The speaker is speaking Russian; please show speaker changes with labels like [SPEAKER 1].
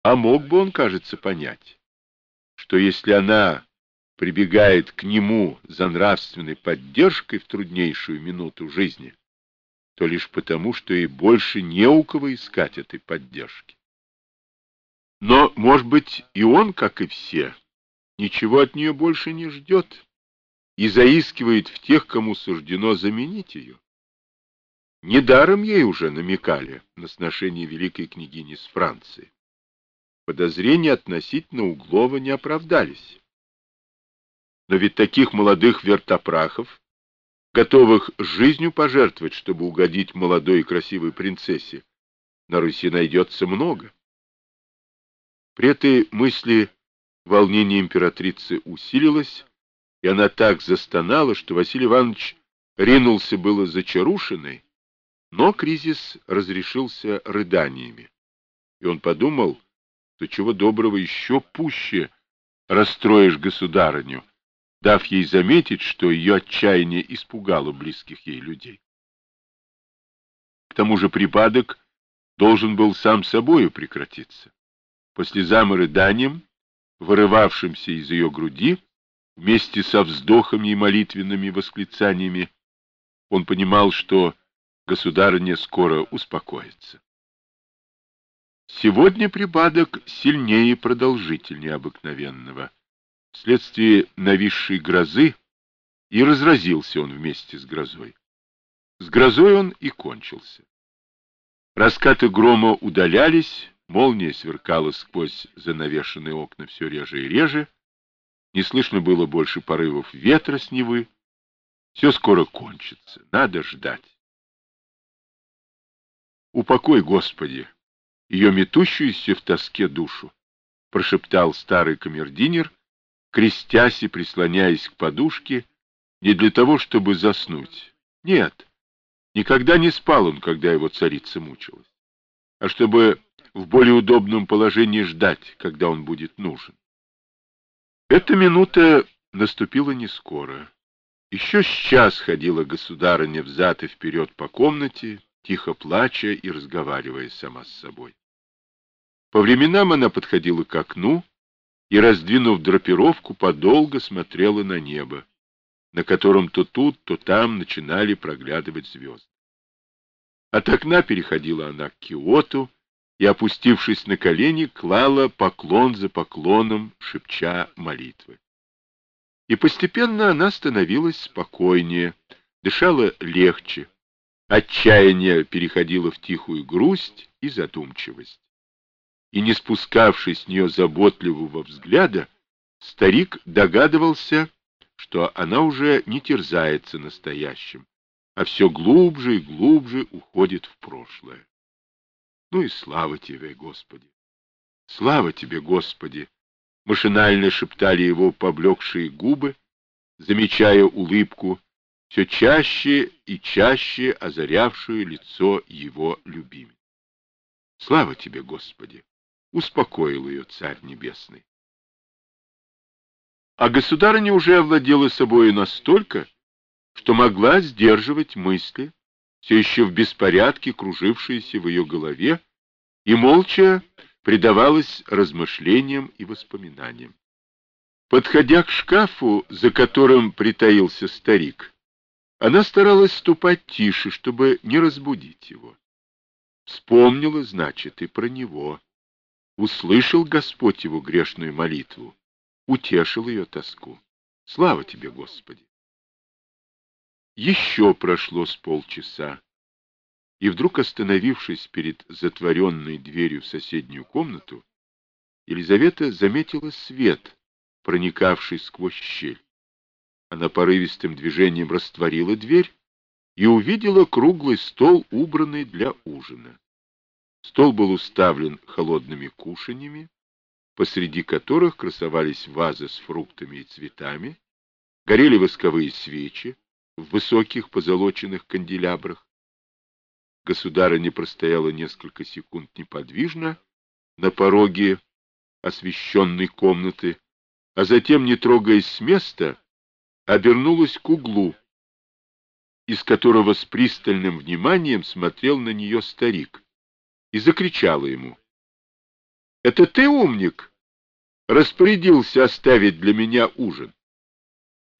[SPEAKER 1] А мог бы он, кажется, понять, что если она прибегает к нему за нравственной поддержкой в труднейшую минуту жизни, то лишь потому, что ей больше не у кого искать этой поддержки. Но, может быть, и он, как и все, ничего от нее больше не ждет и заискивает в тех, кому суждено заменить ее. Недаром ей уже намекали на сношение великой княгини с Францией. Подозрения относительно Углова не оправдались. Но ведь таких молодых вертопрахов, готовых жизнью пожертвовать, чтобы угодить молодой и красивой принцессе, на Руси найдется много. При этой мысли волнение императрицы усилилось, и она так застонала, что Василий Иванович ринулся было за Чарушиной, но кризис разрешился рыданиями, и он подумал, что чего доброго еще пуще расстроишь государыню, дав ей заметить, что ее отчаяние испугало близких ей людей. К тому же припадок должен был сам собою прекратиться. По слезам и рыданиям, вырывавшимся из ее груди, вместе со вздохами и молитвенными восклицаниями, он понимал, что государыня скоро успокоится. Сегодня припадок сильнее и продолжительнее обыкновенного. Вследствие нависшей грозы и разразился он вместе с грозой. С грозой он и кончился. Раскаты грома удалялись, молния сверкала сквозь занавешенные окна все реже и реже, не слышно было больше порывов ветра с Невы. Все скоро кончится, надо ждать. «Упокой, Господи, ее метущуюся в тоске душу», прошептал старый камердинер, крестясь и прислоняясь к подушке, не для того, чтобы заснуть. Нет, никогда не спал он, когда его царица мучилась, а чтобы в более удобном положении ждать, когда он будет нужен. Эта минута наступила не скоро. Еще с час ходила государыня взад и вперед по комнате, тихо плача и разговаривая сама с собой. По временам она подходила к окну и, раздвинув драпировку, подолго смотрела на небо, на котором то тут, то там начинали проглядывать звезды. От окна переходила она к киоту и, опустившись на колени, клала поклон за поклоном, шепча молитвы. И постепенно она становилась спокойнее, дышала легче, отчаяние переходило в тихую грусть и задумчивость. И, не спускавший с нее заботливого взгляда, старик догадывался, что она уже не терзается настоящим, а все глубже и глубже уходит в прошлое. Ну и слава тебе, Господи! Слава тебе, Господи! Машинально шептали его поблекшие губы, замечая улыбку, все чаще и чаще озарявшую лицо его любимой. Слава тебе, Господи! Успокоил ее Царь Небесный. А государыня уже овладела собою настолько, что могла сдерживать мысли, все еще в беспорядке кружившиеся в ее голове, и молча предавалась размышлениям и воспоминаниям. Подходя к шкафу, за которым притаился старик, она старалась ступать тише, чтобы не разбудить его. Вспомнила, значит, и про него. Услышал Господь его грешную молитву, утешил ее тоску. Слава тебе, Господи! Еще прошло с полчаса, и вдруг, остановившись перед затворенной дверью в соседнюю комнату, Елизавета заметила свет, проникавший сквозь щель. Она порывистым движением растворила дверь и увидела круглый стол, убранный для ужина. Стол был уставлен холодными кушаньями, посреди которых красовались вазы с фруктами и цветами, горели восковые свечи в высоких позолоченных канделябрах. Государыня простояла несколько секунд неподвижно на пороге освещенной комнаты, а затем, не трогаясь с места, обернулась к углу, из которого с пристальным вниманием смотрел на нее старик, и закричала ему: Это ты, умник, распорядился оставить для меня ужин?